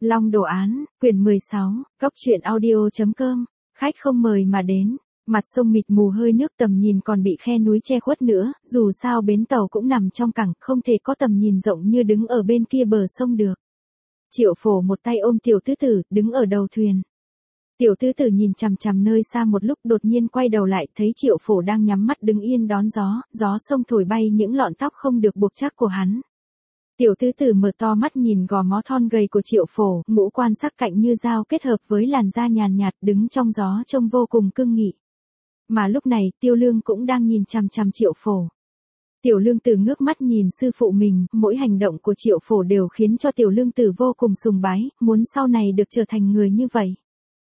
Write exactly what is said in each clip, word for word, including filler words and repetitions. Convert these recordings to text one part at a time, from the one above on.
Long Đồ Án, quyển mười sáu, Cóc truyện audio.com, khách không mời mà đến, mặt sông mịt mù hơi nước tầm nhìn còn bị khe núi che khuất nữa, dù sao bến tàu cũng nằm trong cảng, không thể có tầm nhìn rộng như đứng ở bên kia bờ sông được. Triệu Phổ một tay ôm Tiểu Tứ Tử, đứng ở đầu thuyền. Tiểu Tứ Tử nhìn chằm chằm nơi xa một lúc đột nhiên quay đầu lại thấy Triệu Phổ đang nhắm mắt đứng yên đón gió, gió sông thổi bay những lọn tóc không được buộc chắc của hắn. Tiểu Tứ Tử mở to mắt nhìn gò má thon gầy của Triệu Phổ, ngũ quan sắc cạnh như dao kết hợp với làn da nhàn nhạt đứng trong gió trông vô cùng cương nghị. Mà lúc này Tiêu Lương cũng đang nhìn chằm chằm Triệu Phổ. Tiểu Lương Tử ngước mắt nhìn sư phụ mình, mỗi hành động của Triệu Phổ đều khiến cho Tiểu Lương Tử vô cùng sùng bái, muốn sau này được trở thành người như vậy.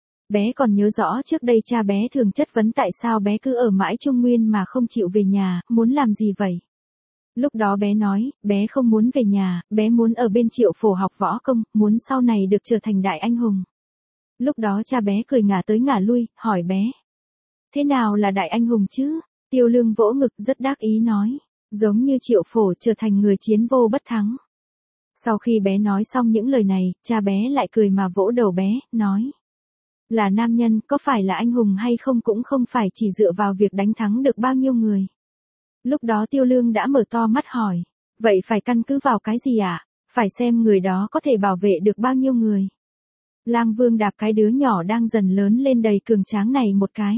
Bé còn nhớ rõ trước đây cha bé thường chất vấn tại sao bé cứ ở mãi Trung Nguyên mà không chịu về nhà, muốn làm gì vậy? Lúc đó bé nói, bé không muốn về nhà, bé muốn ở bên Triệu Phổ học võ công, muốn sau này được trở thành đại anh hùng. Lúc đó cha bé cười ngả tới ngả lui, hỏi bé. Thế nào là đại anh hùng chứ? Tiêu Lương vỗ ngực rất đắc ý nói, giống như Triệu Phổ trở thành người chiến vô bất thắng. Sau khi bé nói xong những lời này, cha bé lại cười mà vỗ đầu bé, nói. Là nam nhân, có phải là anh hùng hay không cũng không phải chỉ dựa vào việc đánh thắng được bao nhiêu người. Lúc đó Tiêu Lương đã mở to mắt hỏi, vậy phải căn cứ vào cái gì ạ? À? Phải xem người đó có thể bảo vệ được bao nhiêu người. Lang Vương đạp cái đứa nhỏ đang dần lớn lên đầy cường tráng này một cái.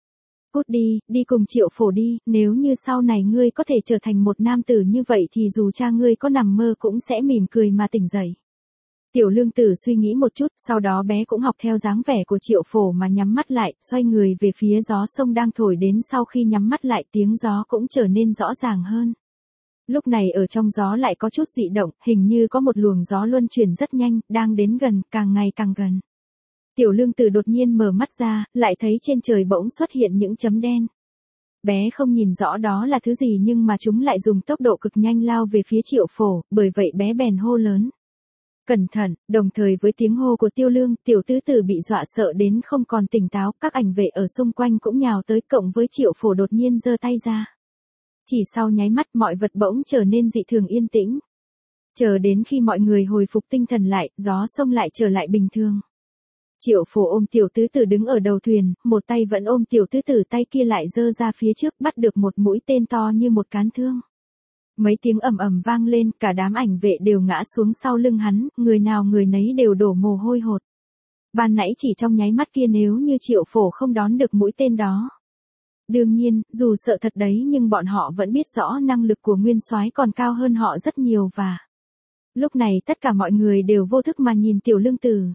Cút đi, đi cùng Triệu Phổ đi, nếu như sau này ngươi có thể trở thành một nam tử như vậy thì dù cha ngươi có nằm mơ cũng sẽ mỉm cười mà tỉnh dậy. Tiểu Lương Tử suy nghĩ một chút, sau đó bé cũng học theo dáng vẻ của Triệu Phổ mà nhắm mắt lại, xoay người về phía gió sông đang thổi đến, sau khi nhắm mắt lại tiếng gió cũng trở nên rõ ràng hơn. Lúc này ở trong gió lại có chút dị động, hình như có một luồng gió luân chuyển rất nhanh, đang đến gần, càng ngày càng gần. Tiểu Lương Tử đột nhiên mở mắt ra, lại thấy trên trời bỗng xuất hiện những chấm đen. Bé không nhìn rõ đó là thứ gì nhưng mà chúng lại dùng tốc độ cực nhanh lao về phía Triệu Phổ, bởi vậy bé bèn hô lớn. Cẩn thận, đồng thời với tiếng hô của Tiêu Lương, Tiểu Tứ Tử bị dọa sợ đến không còn tỉnh táo, các ảnh vệ ở xung quanh cũng nhào tới, cộng với Triệu Phổ đột nhiên giơ tay ra. Chỉ sau nháy mắt mọi vật bỗng trở nên dị thường yên tĩnh. Chờ đến khi mọi người hồi phục tinh thần lại, gió sông lại trở lại bình thường. Triệu Phổ ôm Tiểu Tứ Tử đứng ở đầu thuyền, một tay vẫn ôm Tiểu Tứ Tử, tay kia lại giơ ra phía trước bắt được một mũi tên to như một cán thương. Mấy tiếng ầm ầm vang lên, cả đám ảnh vệ đều ngã xuống sau lưng hắn, người nào người nấy đều đổ mồ hôi hột. Ban nãy chỉ trong nháy mắt kia nếu như Triệu Phổ không đón được mũi tên đó. Đương nhiên, dù sợ thật đấy nhưng bọn họ vẫn biết rõ năng lực của Nguyên Soái còn cao hơn họ rất nhiều và... Lúc này tất cả mọi người đều vô thức mà nhìn Tiểu Lương Tử.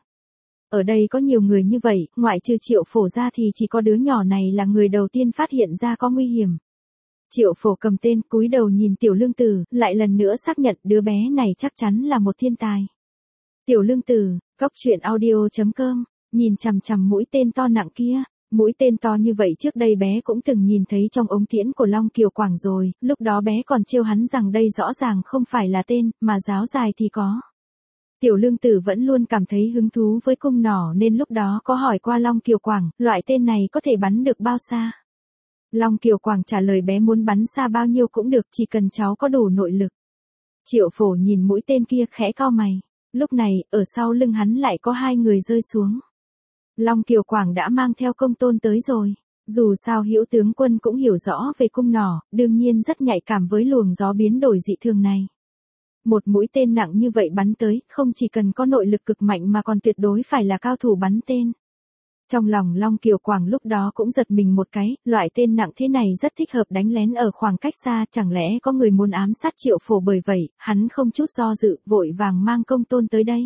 Ở đây có nhiều người như vậy, ngoại trừ Triệu Phổ ra thì chỉ có đứa nhỏ này là người đầu tiên phát hiện ra có nguy hiểm. Triệu Phổ cầm tên, cúi đầu nhìn Tiểu Lương Tử, lại lần nữa xác nhận đứa bé này chắc chắn là một thiên tài. Tiểu Lương Tử, Cóc truyện audio.com, nhìn chằm chằm mũi tên to nặng kia. Mũi tên to như vậy trước đây bé cũng từng nhìn thấy trong ống tiễn của Long Kiều Quảng rồi, lúc đó bé còn trêu hắn rằng đây rõ ràng không phải là tên, mà giáo dài thì có. Tiểu Lương Tử vẫn luôn cảm thấy hứng thú với cung nỏ nên lúc đó có hỏi qua Long Kiều Quảng, loại tên này có thể bắn được bao xa? Long Kiều Quảng trả lời bé muốn bắn xa bao nhiêu cũng được, chỉ cần cháu có đủ nội lực. Triệu Phổ nhìn mũi tên kia khẽ cau mày. Lúc này, ở sau lưng hắn lại có hai người rơi xuống. Long Kiều Quảng đã mang theo công tôn tới rồi. Dù sao Hữu tướng quân cũng hiểu rõ về cung nỏ, đương nhiên rất nhạy cảm với luồng gió biến đổi dị thường này. Một mũi tên nặng như vậy bắn tới, không chỉ cần có nội lực cực mạnh mà còn tuyệt đối phải là cao thủ bắn tên. Trong lòng Long Kiều Quảng lúc đó cũng giật mình một cái, loại tên nặng thế này rất thích hợp đánh lén ở khoảng cách xa, chẳng lẽ có người muốn ám sát Triệu Phổ, bởi vậy, hắn không chút do dự, vội vàng mang công tôn tới đây.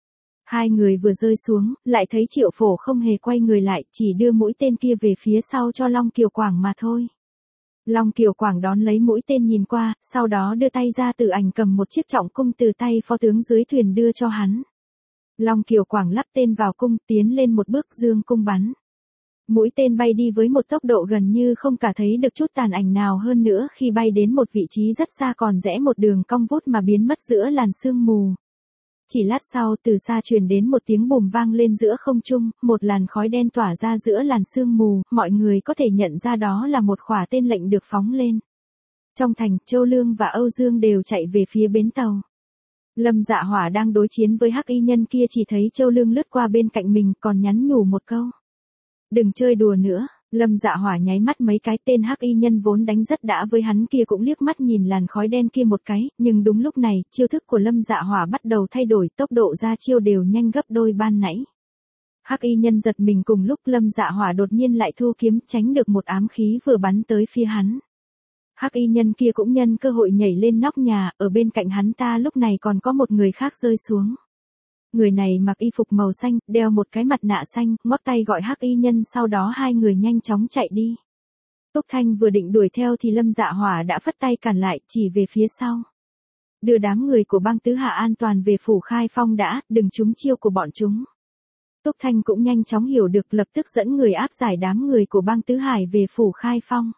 Hai người vừa rơi xuống, lại thấy Triệu Phổ không hề quay người lại, chỉ đưa mũi tên kia về phía sau cho Long Kiều Quảng mà thôi. Long Kiều Quảng đón lấy mũi tên nhìn qua, sau đó đưa tay ra tự ảnh cầm một chiếc trọng cung từ tay phó tướng dưới thuyền đưa cho hắn. Long Kiều Quảng lắp tên vào cung, tiến lên một bước dương cung bắn. Mũi tên bay đi với một tốc độ gần như không cả thấy được chút tàn ảnh nào, hơn nữa khi bay đến một vị trí rất xa còn rẽ một đường cong vút mà biến mất giữa làn sương mù. Chỉ lát sau từ xa truyền đến một tiếng bùm vang lên giữa không trung, một làn khói đen tỏa ra giữa làn sương mù, mọi người có thể nhận ra đó là một khỏa tên lệnh được phóng lên. Trong thành, Châu Lương và Âu Dương đều chạy về phía bến tàu. Lâm Dạ Hỏa đang đối chiến với hắc y nhân kia chỉ thấy Châu Lương lướt qua bên cạnh mình còn nhắn nhủ một câu. Đừng chơi đùa nữa. Lâm Dạ Hỏa nháy mắt mấy cái, tên hắc y nhân vốn đánh rất đã với hắn kia cũng liếc mắt nhìn làn khói đen kia một cái, nhưng đúng lúc này, chiêu thức của Lâm Dạ Hỏa bắt đầu thay đổi, tốc độ ra chiêu đều nhanh gấp đôi ban nãy. Hắc y nhân giật mình, cùng lúc Lâm Dạ Hỏa đột nhiên lại thu kiếm tránh được một ám khí vừa bắn tới phía hắn. Hắc y nhân kia cũng nhân cơ hội nhảy lên nóc nhà, ở bên cạnh hắn ta lúc này còn có một người khác rơi xuống. Người này mặc y phục màu xanh, đeo một cái mặt nạ xanh, ngoắc tay gọi hắc y nhân, sau đó hai người nhanh chóng chạy đi. Túc Thanh vừa định đuổi theo thì Lâm Dạ Hỏa đã phất tay cản lại, chỉ về phía sau. Đưa đám người của bang Tứ Hạ an toàn về phủ Khai Phong đã, đừng trúng chiêu của bọn chúng. Túc Thanh cũng nhanh chóng hiểu được, lập tức dẫn người áp giải đám người của bang Tứ Hải về phủ Khai Phong.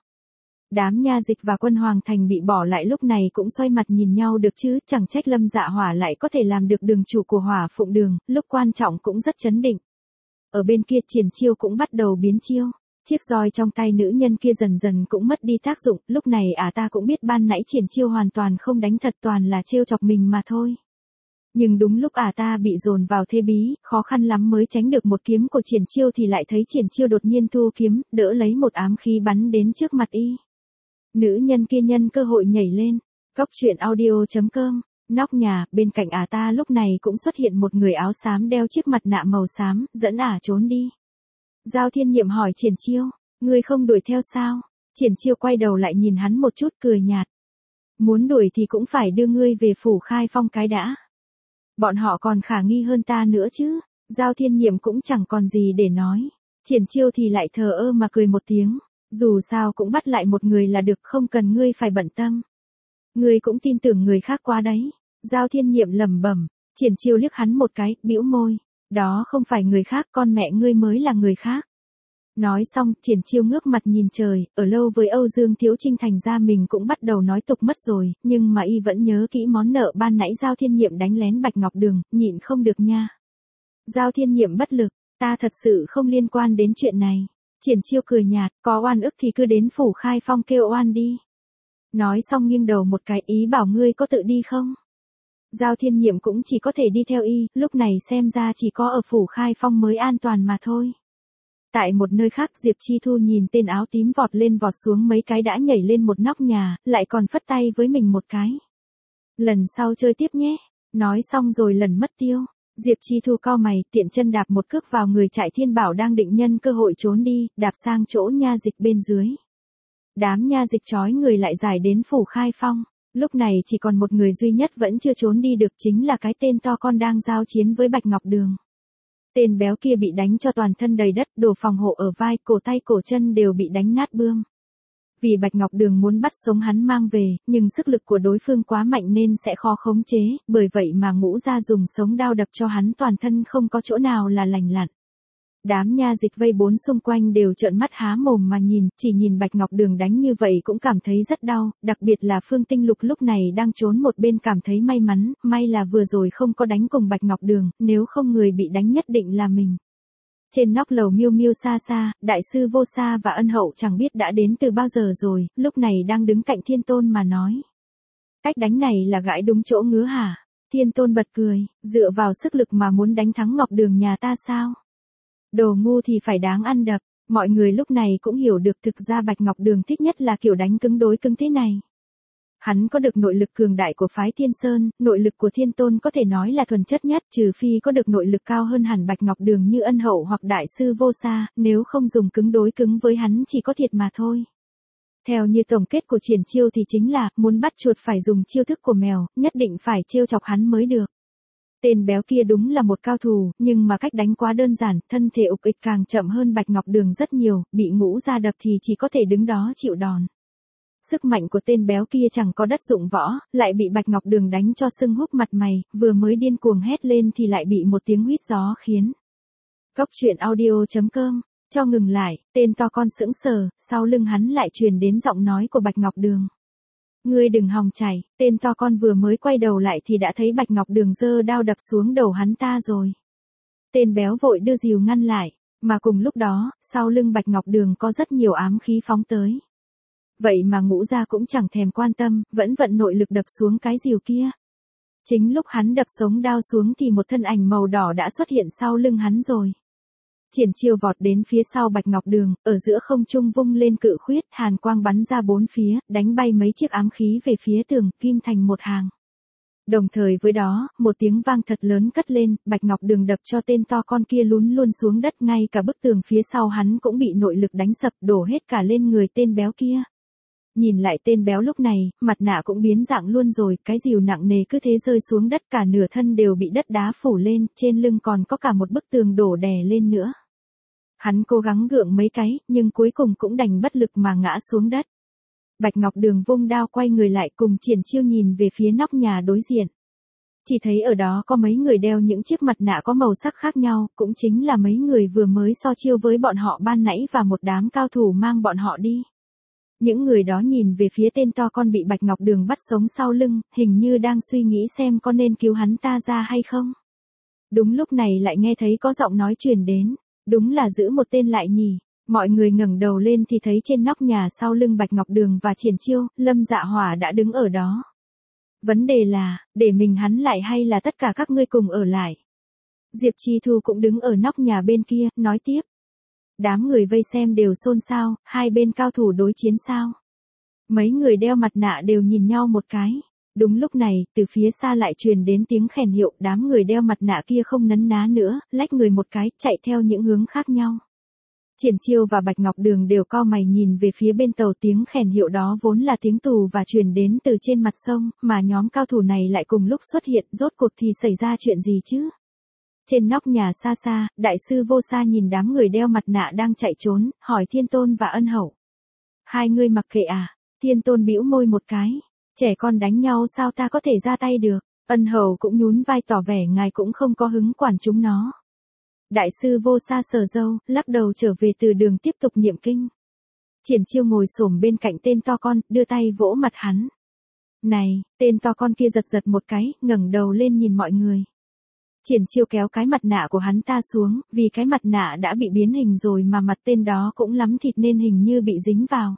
Đám nha dịch và quân Hoàng Thành bị bỏ lại lúc này cũng xoay mặt nhìn nhau được chứ, chẳng trách Lâm Dạ Hỏa lại có thể làm được đường chủ của Hỏa Phụng Đường, lúc quan trọng cũng rất chấn định. Ở bên kia Triển Chiêu cũng bắt đầu biến chiêu, chiếc roi trong tay nữ nhân kia dần dần cũng mất đi tác dụng, lúc này ả ta cũng biết ban nãy Triển Chiêu hoàn toàn không đánh thật, toàn là trêu chọc mình mà thôi. Nhưng đúng lúc ả ta bị dồn vào thế bí, khó khăn lắm mới tránh được một kiếm của Triển Chiêu thì lại thấy Triển Chiêu đột nhiên thu kiếm, đỡ lấy một ám khí bắn đến trước mặt y. Nữ nhân kia nhân cơ hội nhảy lên. Cốc truyện audio chấm com. Nóc nhà, bên cạnh ả ta lúc này cũng xuất hiện một người áo xám đeo chiếc mặt nạ màu xám, dẫn ả trốn đi. Giao Thiên Nhiệm hỏi Triển Chiêu, ngươi không đuổi theo sao? Triển Chiêu quay đầu lại nhìn hắn một chút cười nhạt. Muốn đuổi thì cũng phải đưa ngươi về phủ Khai Phong cái đã. Bọn họ còn khả nghi hơn ta nữa chứ. Giao Thiên Nhiệm cũng chẳng còn gì để nói. Triển Chiêu thì lại thờ ơ mà cười một tiếng. Dù sao cũng bắt lại một người là được, không cần ngươi phải bận tâm. Ngươi cũng tin tưởng người khác quá đấy. Giao Thiên Nhiệm lẩm bẩm. Triển Chiêu liếc hắn một cái, bĩu môi. Đó không phải người khác, con mẹ ngươi mới là người khác. Nói xong, Triển Chiêu ngước mặt nhìn trời, ở lâu với Âu Dương Thiếu Trinh thành ra mình cũng bắt đầu nói tục mất rồi, nhưng mà y vẫn nhớ kỹ món nợ ban nãy Giao Thiên Nhiệm đánh lén Bạch Ngọc Đường, nhịn không được nha. Giao Thiên Nhiệm bất lực, ta thật sự không liên quan đến chuyện này. Triển Chiêu cười nhạt, có oan ức thì cứ đến phủ Khai Phong kêu oan đi. Nói xong nghiêng đầu một cái, ý bảo ngươi có tự đi không? Giao Thiên Nhiệm cũng chỉ có thể đi theo y, lúc này xem ra chỉ có ở phủ Khai Phong mới an toàn mà thôi. Tại một nơi khác, Diệp Chi Thu nhìn tên áo tím vọt lên vọt xuống mấy cái đã nhảy lên một nóc nhà, lại còn phất tay với mình một cái. Lần sau chơi tiếp nhé. Nói xong rồi lần mất tiêu. Diệp Chi Thu cau mày, tiện chân đạp một cước vào người Trại Thiên Bảo đang định nhân cơ hội trốn đi, đạp sang chỗ nha dịch bên dưới. Đám nha dịch trói người lại giải đến phủ Khai Phong. Lúc này chỉ còn một người duy nhất vẫn chưa trốn đi được, chính là cái tên to con đang giao chiến với Bạch Ngọc Đường. Tên béo kia bị đánh cho toàn thân đầy đất, đồ phòng hộ ở vai, cổ tay cổ chân đều bị đánh nát bươm. Vì Bạch Ngọc Đường muốn bắt sống hắn mang về, nhưng sức lực của đối phương quá mạnh nên sẽ khó khống chế, bởi vậy mà Ngũ Gia dùng sống đao đập cho hắn toàn thân không có chỗ nào là lành lặn. Đám nha dịch vây bốn xung quanh đều trợn mắt há mồm mà nhìn, chỉ nhìn Bạch Ngọc Đường đánh như vậy cũng cảm thấy rất đau, đặc biệt là Phương Tinh Lục lúc này đang trốn một bên cảm thấy may mắn, may là vừa rồi không có đánh cùng Bạch Ngọc Đường, nếu không người bị đánh nhất định là mình. Trên nóc lầu Miêu Miêu xa xa, đại sư Vô Sa và Ân Hậu chẳng biết đã đến từ bao giờ rồi, lúc này đang đứng cạnh Thiên Tôn mà nói. Cách đánh này là gãi đúng chỗ ngứa hả? Thiên Tôn bật cười, dựa vào sức lực mà muốn đánh thắng Ngọc Đường nhà ta sao? Đồ ngu thì phải đáng ăn đập, mọi người lúc này cũng hiểu được thực ra Bạch Ngọc Đường thích nhất là kiểu đánh cứng đối cứng thế này. Hắn có được nội lực cường đại của phái Thiên Sơn, nội lực của Thiên Tôn có thể nói là thuần chất nhất, trừ phi có được nội lực cao hơn hẳn Bạch Ngọc Đường như Ân Hậu hoặc đại sư Vô Sa, nếu không dùng cứng đối cứng với hắn chỉ có thiệt mà thôi. Theo như tổng kết của Triển Chiêu thì chính là, muốn bắt chuột phải dùng chiêu thức của mèo, nhất định phải trêu chọc hắn mới được. Tên béo kia đúng là một cao thủ, nhưng mà cách đánh quá đơn giản, thân thể ục ịch càng chậm hơn Bạch Ngọc Đường rất nhiều, bị Ngũ Gia đập thì chỉ có thể đứng đó chịu đòn. Sức mạnh của tên béo kia chẳng có đất dụng võ, lại bị Bạch Ngọc Đường đánh cho sưng húp mặt mày, vừa mới điên cuồng hét lên thì lại bị một tiếng huýt gió khiến. Cốc truyện audio chấm com, cho ngừng lại, tên to con sững sờ, sau lưng hắn lại truyền đến giọng nói của Bạch Ngọc Đường. Ngươi đừng hòng chạy, tên to con vừa mới quay đầu lại thì đã thấy Bạch Ngọc Đường giơ đao đập xuống đầu hắn ta rồi. Tên béo vội đưa dìu ngăn lại, mà cùng lúc đó, sau lưng Bạch Ngọc Đường có rất nhiều ám khí phóng tới. Vậy mà Ngũ Gia cũng chẳng thèm quan tâm, vẫn vận nội lực đập xuống cái dìu kia. Chính lúc hắn đập sống đao xuống thì một thân ảnh màu đỏ đã xuất hiện sau lưng hắn rồi. Triển Chiêu vọt đến phía sau Bạch Ngọc Đường, ở giữa không trung vung lên cự khuyết, hàn quang bắn ra bốn phía, đánh bay mấy chiếc ám khí về phía tường, kim thành một hàng. Đồng thời với đó, một tiếng vang thật lớn cất lên, Bạch Ngọc Đường đập cho tên to con kia lún luôn xuống đất, ngay cả bức tường phía sau hắn cũng bị nội lực đánh sập, đổ hết cả lên người tên béo kia. Nhìn lại tên béo lúc này, mặt nạ cũng biến dạng luôn rồi, cái rìu nặng nề cứ thế rơi xuống đất, cả nửa thân đều bị đất đá phủ lên, trên lưng còn có cả một bức tường đổ đè lên nữa. Hắn cố gắng gượng mấy cái, nhưng cuối cùng cũng đành bất lực mà ngã xuống đất. Bạch Ngọc Đường vung đao quay người lại cùng Triển Chiêu nhìn về phía nóc nhà đối diện. Chỉ thấy ở đó có mấy người đeo những chiếc mặt nạ có màu sắc khác nhau, cũng chính là mấy người vừa mới so chiêu với bọn họ ban nãy và một đám cao thủ mang bọn họ đi. Những người đó nhìn về phía tên to con bị Bạch Ngọc Đường bắt sống sau lưng, hình như đang suy nghĩ xem có nên cứu hắn ta ra hay không. Đúng lúc này lại nghe thấy có giọng nói truyền đến, đúng là giữ một tên lại nhỉ. Mọi người ngẩng đầu lên thì thấy trên nóc nhà sau lưng Bạch Ngọc Đường và Triển Chiêu, Lâm Dạ Hỏa đã đứng ở đó. Vấn đề là, để mình hắn lại hay là tất cả các ngươi cùng ở lại? Diệp Chi Thu cũng đứng ở nóc nhà bên kia, nói tiếp. Đám người vây xem đều xôn xao, hai bên cao thủ đối chiến sao? Mấy người đeo mặt nạ đều nhìn nhau một cái. Đúng lúc này, từ phía xa lại truyền đến tiếng khèn hiệu, đám người đeo mặt nạ kia không nấn ná nữa, lách người một cái, chạy theo những hướng khác nhau. Triển Chiêu và Bạch Ngọc Đường đều cau mày nhìn về phía bên tàu, tiếng khèn hiệu đó vốn là tiếng tù và truyền đến từ trên mặt sông, mà nhóm cao thủ này lại cùng lúc xuất hiện, rốt cuộc thì xảy ra chuyện gì chứ? Trên nóc nhà xa xa, đại sư Vô Sa nhìn đám người đeo mặt nạ đang chạy trốn, hỏi Thiên Tôn và Ân Hậu. Hai người mặc kệ à? Thiên Tôn bĩu môi một cái. Trẻ con đánh nhau sao ta có thể ra tay được? Ân Hậu cũng nhún vai tỏ vẻ ngài cũng không có hứng quản chúng nó. Đại sư Vô Sa sờ râu, lắc đầu trở về từ đường tiếp tục niệm kinh. Triển Chiêu ngồi xổm bên cạnh tên to con, đưa tay vỗ mặt hắn. Này, tên to con kia giật giật một cái, ngẩng đầu lên nhìn mọi người. Triển Chiêu kéo cái mặt nạ của hắn ta xuống, vì cái mặt nạ đã bị biến hình rồi mà mặt tên đó cũng lắm thịt nên hình như bị dính vào.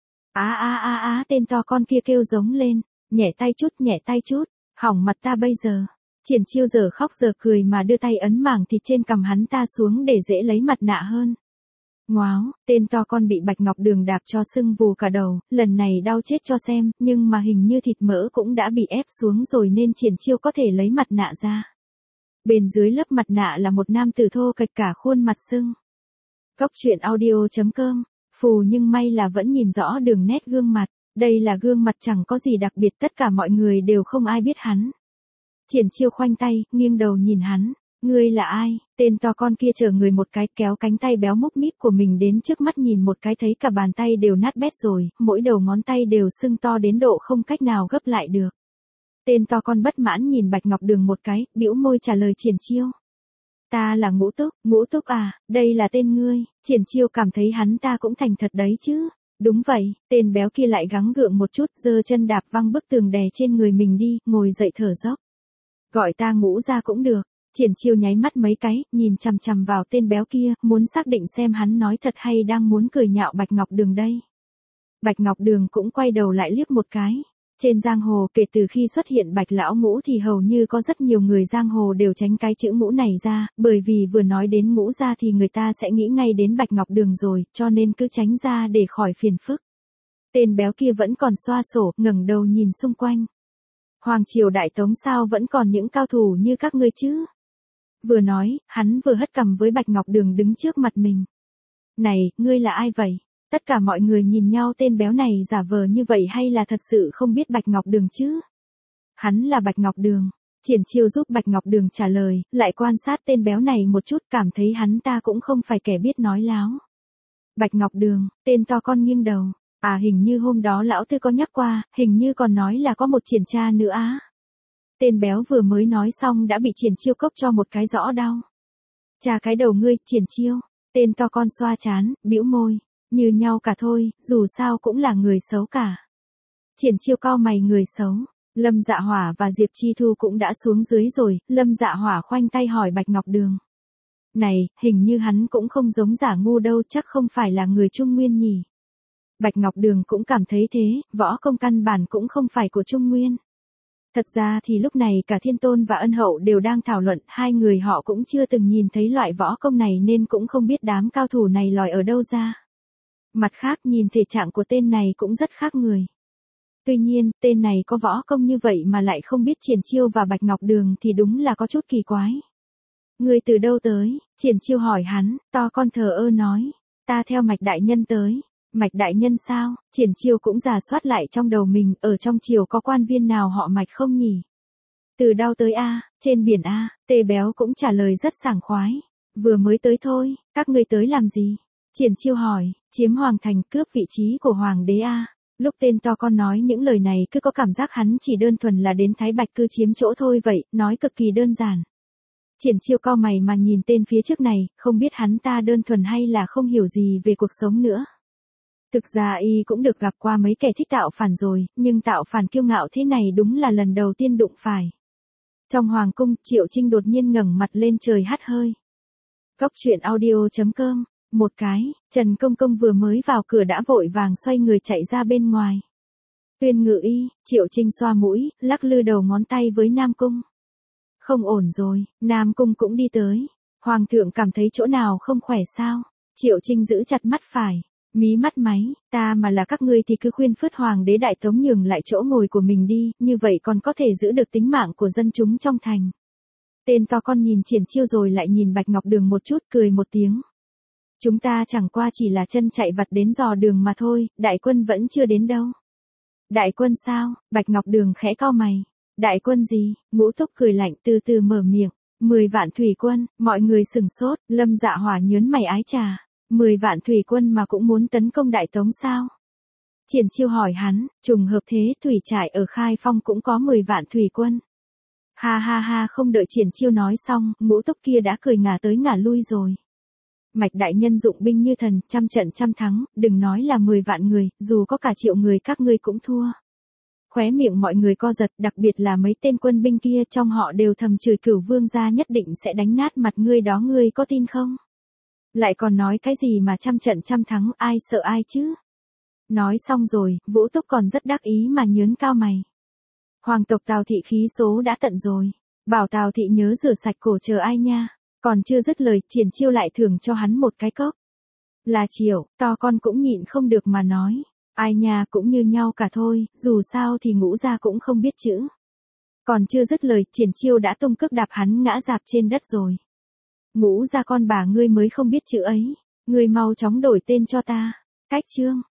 Á á á á, tên to con kia kêu giống lên, nhẹ tay chút, nhẹ tay chút, hỏng mặt ta bây giờ. Triển Chiêu giờ khóc giờ cười mà đưa tay ấn mảng thịt trên cằm hắn ta xuống để dễ lấy mặt nạ hơn. Ngoáo, tên to con bị Bạch Ngọc Đường đạp cho sưng vù cả đầu, lần này đau chết cho xem, nhưng mà hình như thịt mỡ cũng đã bị ép xuống rồi nên Triển Chiêu có thể lấy mặt nạ ra. Bên dưới lớp mặt nạ là một nam tử thô kệch cả khuôn mặt sưng. Cốc truyện audio chấm com, phù nhưng may là vẫn nhìn rõ đường nét gương mặt, đây là gương mặt chẳng có gì đặc biệt, tất cả mọi người đều không ai biết hắn. Triển Chiêu khoanh tay, nghiêng đầu nhìn hắn, ngươi là ai? Tên to con kia chờ người một cái, kéo cánh tay béo múp míp của mình đến trước mắt nhìn một cái, thấy cả bàn tay đều nát bét rồi, mỗi đầu ngón tay đều sưng to đến độ không cách nào gấp lại được. Tên to con bất mãn nhìn Bạch Ngọc Đường một cái, bĩu môi trả lời Triển Chiêu. Ta là Ngũ Túc, Ngũ Túc à, đây là tên ngươi. Triển Chiêu cảm thấy hắn ta cũng thành thật đấy chứ. Đúng vậy, tên béo kia lại gắng gượng một chút, giơ chân đạp văng bức tường đè trên người mình đi, ngồi dậy thở dốc. Gọi ta Ngũ ra cũng được. Triển Chiêu nháy mắt mấy cái, nhìn chằm chằm vào tên béo kia, muốn xác định xem hắn nói thật hay đang muốn cười nhạo Bạch Ngọc Đường đây. Bạch Ngọc Đường cũng quay đầu lại liếc một cái. Trên giang hồ, kể từ khi xuất hiện Bạch Lão Ngũ thì hầu như có rất nhiều người giang hồ đều tránh cái chữ Ngũ này ra, bởi vì vừa nói đến Ngũ ra thì người ta sẽ nghĩ ngay đến Bạch Ngọc Đường rồi, cho nên cứ tránh ra để khỏi phiền phức. Tên béo kia vẫn còn xoa sổ, ngẩng đầu nhìn xung quanh. Hoàng triều Đại Tống sao vẫn còn những cao thủ như các ngươi chứ? Vừa nói, hắn vừa hất cằm với Bạch Ngọc Đường đứng trước mặt mình. Này, ngươi là ai vậy? Tất cả mọi người nhìn nhau, tên béo này giả vờ như vậy hay là thật sự không biết Bạch Ngọc Đường chứ? Hắn là Bạch Ngọc Đường. Triển Chiêu giúp Bạch Ngọc Đường trả lời, lại quan sát tên béo này một chút, cảm thấy hắn ta cũng không phải kẻ biết nói láo. Bạch Ngọc Đường, tên to con nghiêng đầu. À, hình như hôm đó lão tư có nhắc qua, hình như còn nói là có một triển tra nữa á. Tên béo vừa mới nói xong đã bị Triển Chiêu cốc cho một cái rõ đau. Chà cái đầu ngươi, Triển Chiêu. Tên to con xoa chán, bĩu môi. Như nhau cả thôi, dù sao cũng là người xấu cả. Triển Chiêu cau mày, người xấu. Lâm Dạ Hỏa và Diệp Chi Thu cũng đã xuống dưới rồi, Lâm Dạ Hỏa khoanh tay hỏi Bạch Ngọc Đường. Này, hình như hắn cũng không giống giả ngu đâu, chắc không phải là người Trung Nguyên nhỉ. Bạch Ngọc Đường cũng cảm thấy thế, võ công căn bản cũng không phải của Trung Nguyên. Thật ra thì lúc này cả Thiên Tôn và Ân Hậu đều đang thảo luận, hai người họ cũng chưa từng nhìn thấy loại võ công này nên cũng không biết đám cao thủ này lòi ở đâu ra. Mặt khác nhìn thể trạng của tên này cũng rất khác người. Tuy nhiên, tên này có võ công như vậy mà lại không biết Triển Chiêu và Bạch Ngọc Đường thì đúng là có chút kỳ quái. Người từ đâu tới? Triển Chiêu hỏi hắn, to con thờ ơ nói. Ta theo Mạch đại nhân tới. Mạch đại nhân sao? Triển Chiêu cũng rà soát lại trong đầu mình, ở trong triều có quan viên nào họ Mạch không nhỉ? Từ đâu tới a? Trên biển a? Tê Béo cũng trả lời rất sảng khoái. Vừa mới tới thôi, các ngươi tới làm gì? Triển Chiêu hỏi, chiếm hoàng thành, cướp vị trí của hoàng đế a. Lúc tên to con nói những lời này cứ có cảm giác hắn chỉ đơn thuần là đến Thái Bạch cư chiếm chỗ thôi vậy, nói cực kỳ đơn giản. Triển Chiêu cau mày mà nhìn tên phía trước này, không biết hắn ta đơn thuần hay là không hiểu gì về cuộc sống nữa. Thực ra y cũng được gặp qua mấy kẻ thích tạo phản rồi, nhưng tạo phản kiêu ngạo thế này đúng là lần đầu tiên đụng phải. Trong hoàng cung, Triệu Trinh đột nhiên ngẩng mặt lên trời hắt hơi. Cốc truyện audio chấm com. Một cái, Trần Công Công vừa mới vào cửa đã vội vàng xoay người chạy ra bên ngoài. Tuyên Ngự Y, Triệu Trinh xoa mũi, lắc lư đầu ngón tay với Nam Cung. Không ổn rồi, Nam Cung cũng đi tới. Hoàng thượng cảm thấy chỗ nào không khỏe sao? Triệu Trinh giữ chặt mắt phải, mí mắt máy, ta mà là các ngươi thì cứ khuyên phớt Hoàng đế Đại Tống nhường lại chỗ ngồi của mình đi, như vậy còn có thể giữ được tính mạng của dân chúng trong thành. Tên to con nhìn Triển Chiêu rồi lại nhìn Bạch Ngọc Đường một chút, cười một tiếng. Chúng ta chẳng qua chỉ là chân chạy vặt đến dò đường mà thôi, đại quân vẫn chưa đến đâu. Đại quân sao? Bạch Ngọc Đường khẽ cau mày. Đại quân gì? Ngũ Thúc cười lạnh từ từ mở miệng. Mười vạn thủy quân, mọi người sửng sốt, Lâm Dạ Hỏa nhớn mày ái trà. Mười vạn thủy quân mà cũng muốn tấn công Đại Tống sao? Triển Chiêu hỏi hắn, trùng hợp thế thủy trại ở Khai Phong cũng có mười vạn thủy quân. Ha ha ha, không đợi Triển Chiêu nói xong, Ngũ Thúc kia đã cười ngả tới ngả lui rồi. Mạch đại nhân dụng binh như thần, trăm trận trăm thắng, đừng nói là mười vạn người, dù có cả triệu người các ngươi cũng thua. Khóe miệng mọi người co giật, đặc biệt là mấy tên quân binh kia, trong họ đều thầm chửi Cửu Vương gia nhất định sẽ đánh nát mặt ngươi đó, ngươi có tin không? Lại còn nói cái gì mà trăm trận trăm thắng, ai sợ ai chứ? Nói xong rồi, Vũ Túc còn rất đắc ý mà nhớn cao mày. Hoàng tộc Tào thị khí số đã tận rồi, bảo Tào thị nhớ rửa sạch cổ chờ ai nha. Còn chưa dứt lời, Triển Chiêu lại thưởng cho hắn một cái cốc. Là Triệu, to con cũng nhịn không được mà nói. Ai nha cũng như nhau cả thôi, dù sao thì Ngũ gia cũng không biết chữ. Còn chưa dứt lời, Triển Chiêu đã tung cước đạp hắn ngã rạp trên đất rồi. Ngũ gia con bà ngươi mới không biết chữ ấy, ngươi mau chóng đổi tên cho ta. Cách chương.